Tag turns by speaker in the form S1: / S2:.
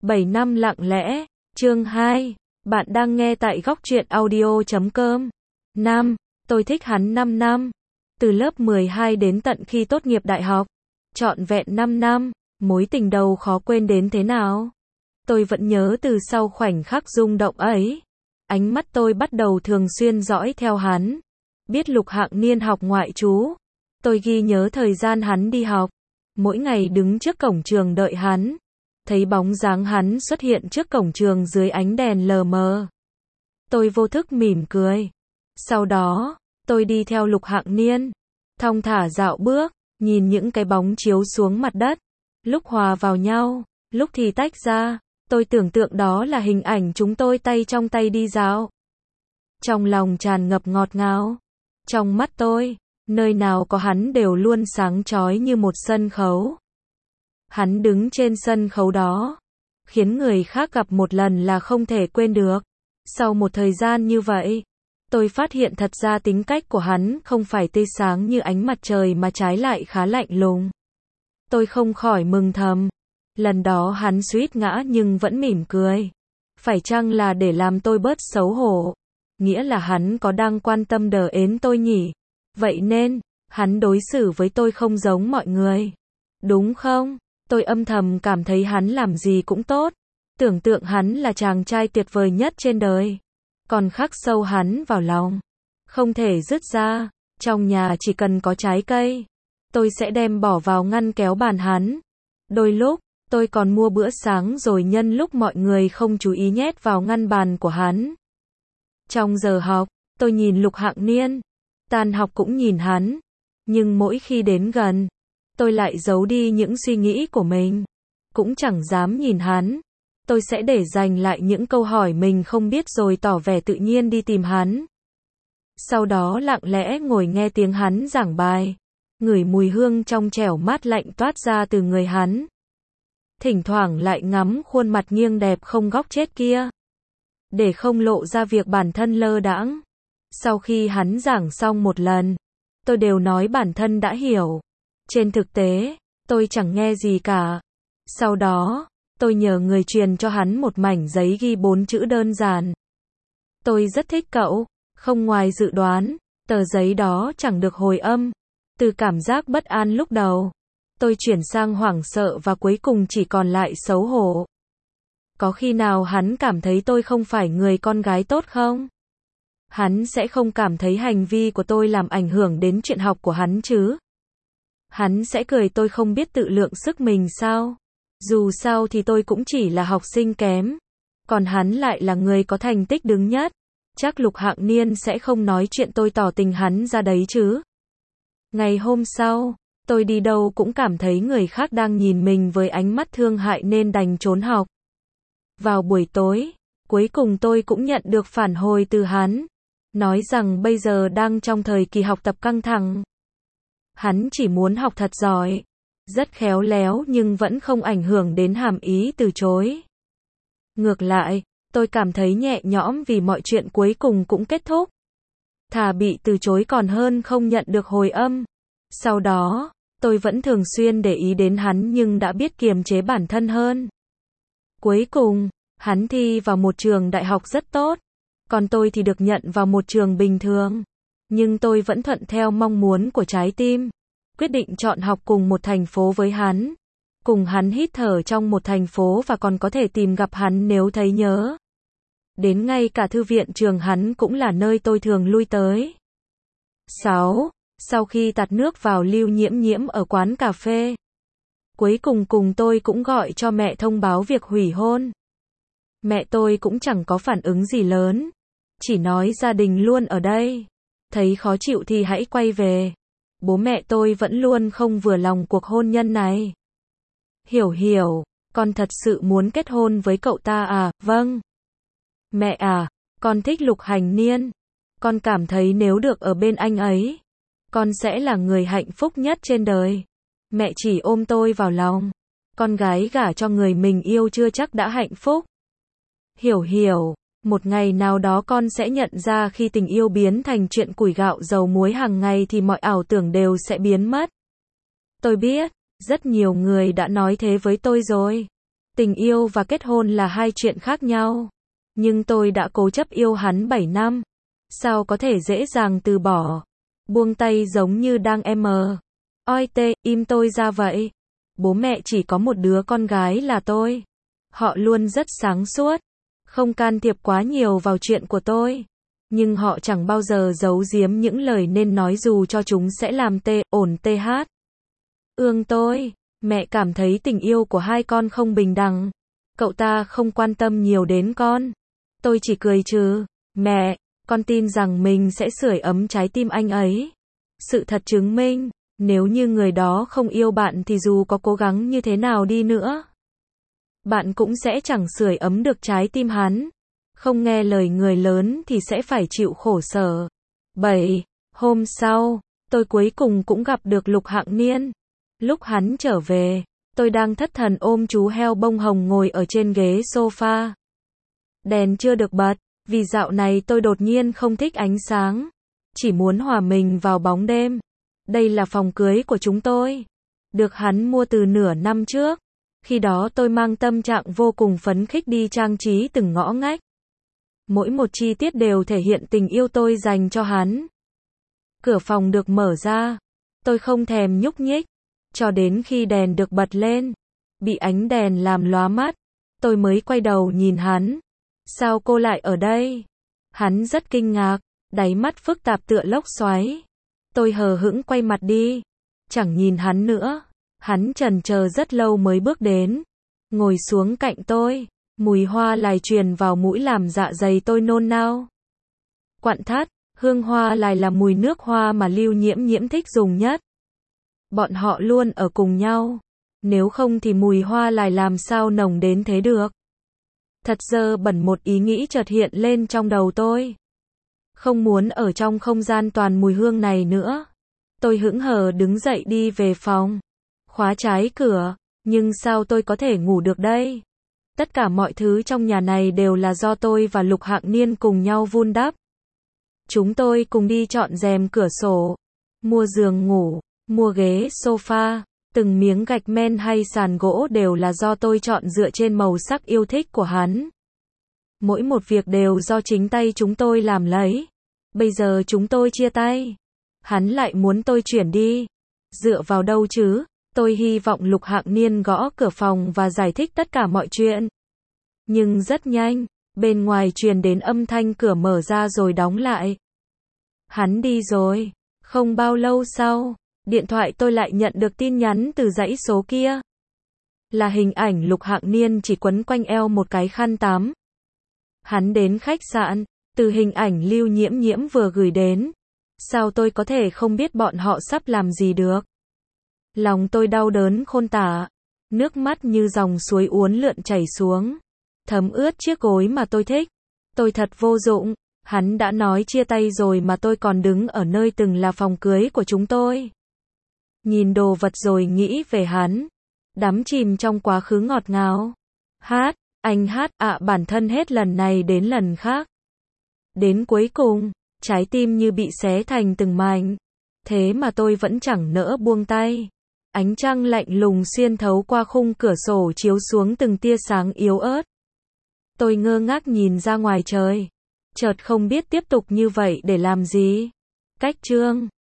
S1: 7 năm lặng lẽ, chương 2. Bạn đang nghe tại góc truyện audio.com. Nam, tôi thích hắn 5 năm. Từ lớp 12 đến tận khi tốt nghiệp đại học. Trọn vẹn 5 năm, mối tình đầu khó quên đến thế nào. Tôi vẫn nhớ từ sau khoảnh khắc rung động ấy. Ánh mắt tôi bắt đầu thường xuyên dõi theo hắn. Biết Lục Hạng Niên học ngoại trú. Tôi ghi nhớ thời gian hắn đi học. Mỗi ngày đứng trước cổng trường đợi hắn. Thấy bóng dáng hắn xuất hiện trước cổng trường dưới ánh đèn lờ mờ. Tôi vô thức mỉm cười. Sau đó, tôi đi theo Lục Hạng Niên. Thong thả dạo bước, nhìn những cái bóng chiếu xuống mặt đất. Lúc hòa vào nhau, lúc thì tách ra. Tôi tưởng tượng đó là hình ảnh chúng tôi tay trong tay đi dạo. Trong lòng tràn ngập ngọt ngào. Trong mắt tôi, nơi nào có hắn đều luôn sáng chói như một sân khấu. Hắn đứng trên sân khấu đó, khiến người khác gặp một lần là không thể quên được. Sau một thời gian như vậy, tôi phát hiện thật ra tính cách của hắn không phải tươi sáng như ánh mặt trời mà trái lại khá lạnh lùng. Tôi không khỏi mừng thầm. Lần đó hắn suýt ngã nhưng vẫn mỉm cười. Phải chăng là để làm tôi bớt xấu hổ? Nghĩa là hắn có đang quan tâm đến tôi nhỉ? Vậy nên, hắn đối xử với tôi không giống mọi người. Đúng không? Tôi âm thầm cảm thấy hắn làm gì cũng tốt. Tưởng tượng hắn là chàng trai tuyệt vời nhất trên đời. Còn khắc sâu hắn vào lòng. Không thể dứt ra. Trong nhà chỉ cần có trái cây, tôi sẽ đem bỏ vào ngăn kéo bàn hắn. Đôi lúc, tôi còn mua bữa sáng rồi nhân lúc mọi người không chú ý nhét vào ngăn bàn của hắn. Trong giờ học, tôi nhìn Lục Hạng Niên. Tan học cũng nhìn hắn. Nhưng mỗi khi đến gần, tôi lại giấu đi những suy nghĩ của mình. Cũng chẳng dám nhìn hắn. Tôi sẽ để dành lại những câu hỏi mình không biết rồi tỏ vẻ tự nhiên đi tìm hắn. Sau đó lặng lẽ ngồi nghe tiếng hắn giảng bài. Ngửi mùi hương trong trẻo mát lạnh toát ra từ người hắn. Thỉnh thoảng lại ngắm khuôn mặt nghiêng đẹp không góc chết kia. Để không lộ ra việc bản thân lơ đãng. Sau khi hắn giảng xong một lần, tôi đều nói bản thân đã hiểu. Trên thực tế, tôi chẳng nghe gì cả. Sau đó, tôi nhờ người truyền cho hắn một mảnh giấy ghi 4 chữ đơn giản. Tôi rất thích cậu. Không ngoài dự đoán, tờ giấy đó chẳng được hồi âm. Từ cảm giác bất an lúc đầu, tôi chuyển sang hoảng sợ và cuối cùng chỉ còn lại xấu hổ. Có khi nào hắn cảm thấy tôi không phải người con gái tốt không? Hắn sẽ không cảm thấy hành vi của tôi làm ảnh hưởng đến chuyện học của hắn chứ? Hắn sẽ cười tôi không biết tự lượng sức mình sao? Dù sao thì tôi cũng chỉ là học sinh kém. Còn hắn lại là người có thành tích đứng nhất. Chắc Lục Hạng Niên sẽ không nói chuyện tôi tỏ tình hắn ra đấy chứ? Ngày hôm sau, tôi đi đâu cũng cảm thấy người khác đang nhìn mình với ánh mắt thương hại nên đành trốn học. Vào buổi tối, cuối cùng tôi cũng nhận được phản hồi từ hắn. Nói rằng bây giờ đang trong thời kỳ học tập căng thẳng. Hắn chỉ muốn học thật giỏi. Rất khéo léo nhưng vẫn không ảnh hưởng đến hàm ý từ chối. Ngược lại, tôi cảm thấy nhẹ nhõm vì mọi chuyện cuối cùng cũng kết thúc. Thà bị từ chối còn hơn không nhận được hồi âm. Sau đó, tôi vẫn thường xuyên để ý đến hắn nhưng đã biết kiềm chế bản thân hơn. Cuối cùng, hắn thi vào một trường đại học rất tốt. Còn tôi thì được nhận vào một trường bình thường. Nhưng tôi vẫn thuận theo mong muốn của trái tim. Quyết định chọn học cùng một thành phố với hắn. Cùng hắn hít thở trong một thành phố và còn có thể tìm gặp hắn nếu thấy nhớ. Đến ngay cả thư viện trường hắn cũng là nơi tôi thường lui tới. 6. Sau khi tạt nước vào Lưu Nhiễm Nhiễm ở quán cà phê. Cuối cùng tôi cũng gọi cho mẹ thông báo việc hủy hôn. Mẹ tôi cũng chẳng có phản ứng gì lớn. Chỉ nói gia đình luôn ở đây. Thấy khó chịu thì hãy quay về. Bố mẹ tôi vẫn luôn không vừa lòng cuộc hôn nhân này. Hiểu, con thật sự muốn kết hôn với cậu ta à? Vâng. Mẹ à, con thích Lục Hạng Niên. Con cảm thấy nếu được ở bên anh ấy, con sẽ là người hạnh phúc nhất trên đời. Mẹ chỉ ôm tôi vào lòng. Con gái gả cho người mình yêu chưa chắc đã hạnh phúc. Hiểu, một ngày nào đó con sẽ nhận ra khi tình yêu biến thành chuyện củi gạo dầu muối hàng ngày thì mọi ảo tưởng đều sẽ biến mất. Tôi biết, rất nhiều người đã nói thế với tôi rồi. Tình yêu và kết hôn là hai chuyện khác nhau. Nhưng tôi đã cố chấp yêu hắn 7 năm. Sao có thể dễ dàng từ bỏ? Buông tay giống như đang oi tê, im tôi ra vậy. Bố mẹ chỉ có một đứa con gái là tôi. Họ luôn rất sáng suốt, không can thiệp quá nhiều vào chuyện của tôi. Nhưng họ chẳng bao giờ giấu giếm những lời nên nói dù cho chúng sẽ làm ổn ương tôi. Mẹ cảm thấy tình yêu của hai con không bình đẳng. Cậu ta không quan tâm nhiều đến con. Tôi chỉ cười trừ. Mẹ, con tin rằng mình sẽ sưởi ấm trái tim anh ấy. Sự thật chứng minh, nếu như người đó không yêu bạn thì dù có cố gắng như thế nào đi nữa, bạn cũng sẽ chẳng sưởi ấm được trái tim hắn. Không nghe lời người lớn thì sẽ phải chịu khổ sở. 7. Hôm sau, tôi cuối cùng cũng gặp được Lục Hạng Niên. Lúc hắn trở về, tôi đang thất thần ôm chú heo bông hồng ngồi ở trên ghế sofa. Đèn chưa được bật, vì dạo này tôi đột nhiên không thích ánh sáng. Chỉ muốn hòa mình vào bóng đêm. Đây là phòng cưới của chúng tôi. Được hắn mua từ nửa năm trước. Khi đó tôi mang tâm trạng vô cùng phấn khích đi trang trí từng ngõ ngách. Mỗi một chi tiết đều thể hiện tình yêu tôi dành cho hắn. Cửa phòng được mở ra. Tôi không thèm nhúc nhích. Cho đến khi đèn được bật lên. Bị ánh đèn làm lóa mắt. Tôi mới quay đầu nhìn hắn. Sao cô lại ở đây? Hắn rất kinh ngạc. Đáy mắt phức tạp tựa lốc xoáy. Tôi hờ hững quay mặt đi. Chẳng nhìn hắn nữa. Hắn chần chờ rất lâu mới bước đến. Ngồi xuống cạnh tôi. Mùi hoa lài truyền vào mũi làm dạ dày tôi nôn nao. Quặn thắt, hương hoa lài là mùi nước hoa mà Lưu Nhiễm Nhiễm thích dùng nhất. Bọn họ luôn ở cùng nhau. Nếu không thì mùi hoa lài làm sao nồng đến thế được. Thật dơ bẩn, một ý nghĩ chợt hiện lên trong đầu tôi. Không muốn ở trong không gian toàn mùi hương này nữa. Tôi hững hờ đứng dậy đi về phòng. Khóa trái cửa. Nhưng sao tôi có thể ngủ được đây? Tất cả mọi thứ trong nhà này đều là do tôi và Lục Hạng Niên cùng nhau vun đắp. Chúng tôi cùng đi chọn rèm cửa sổ, mua giường ngủ, mua ghế sofa, từng miếng gạch men hay sàn gỗ đều là do tôi chọn dựa trên màu sắc yêu thích của hắn. Mỗi một việc đều do chính tay chúng tôi làm lấy. Bây giờ chúng tôi chia tay. Hắn lại muốn tôi chuyển đi. Dựa vào đâu chứ? Tôi hy vọng Lục Hạng Niên gõ cửa phòng và giải thích tất cả mọi chuyện. Nhưng rất nhanh, bên ngoài truyền đến âm thanh cửa mở ra rồi đóng lại. Hắn đi rồi. Không bao lâu sau, điện thoại tôi lại nhận được tin nhắn từ dãy số kia. Là hình ảnh Lục Hạng Niên chỉ quấn quanh eo một cái khăn tắm. Hắn đến khách sạn, từ hình ảnh Lưu Nhiễm Nhiễm vừa gửi đến. Sao tôi có thể không biết bọn họ sắp làm gì được? Lòng tôi đau đớn khôn tả. Nước mắt như dòng suối uốn lượn chảy xuống. Thấm ướt chiếc gối mà tôi thích. Tôi thật vô dụng. Hắn đã nói chia tay rồi mà tôi còn đứng ở nơi từng là phòng cưới của chúng tôi. Nhìn đồ vật rồi nghĩ về hắn. Đắm chìm trong quá khứ ngọt ngào. Anh hát bản thân hết lần này đến lần khác. Đến cuối cùng, trái tim như bị xé thành từng mảnh. Thế mà tôi vẫn chẳng nỡ buông tay. Ánh trăng lạnh lùng xuyên thấu qua khung cửa sổ chiếu xuống từng tia sáng yếu ớt. Tôi ngơ ngác nhìn ra ngoài trời. Chợt không biết tiếp tục như vậy để làm gì. Cách chương